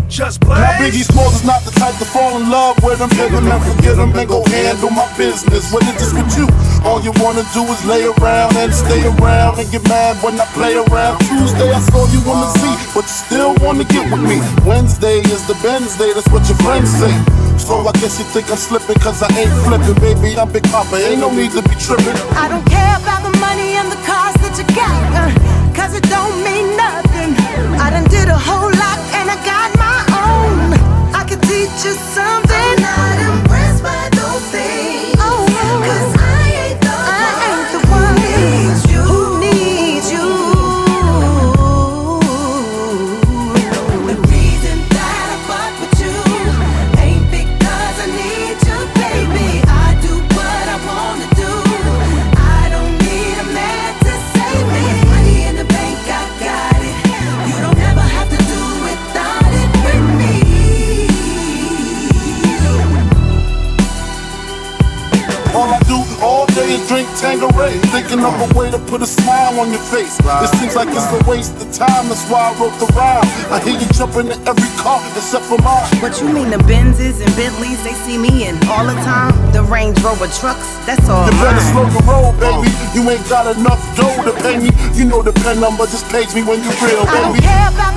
Just Blaze. Now Biggie Smalls is not the type to fall in love with him, hit him and forget him and go handle my business. When it's just with you, all you wanna do is lay around and stay around and get mad when I play around. Tuesday I saw you on the Z, but you still wanna get with me. Wednesday is the Benz day, that's what your friends say. So I guess you think I'm slipping cause I ain't flipping. Baby, I'm Big Papa, ain't no need to be tripping. I don't care about the money and the cars that you got, cause it don't mean nothing. I done did a whole lot and I got my own. I could teach you something. I'm not impressed by those things, cause I ain't the one who needs you. The reason that I fuck with you ain't because I need you, baby. I do what I wanna do. I don't need a man to save me. Money in the bank, I got it. You don't ever have to do without it with me. All I do all day is drink Tanqueray, thinking of a way to put a smile on your face. It seems like it's a waste of time, that's why I wrote the rhyme. I hear you jumping in every car except for mine. What you mean the Benzes and Bentleys they see me in all the time? The Range Rover trucks, that's all You better mine. slow the road, baby. You ain't got enough dough to pay me. You know the pen number, just page me when you real, I don't baby. care about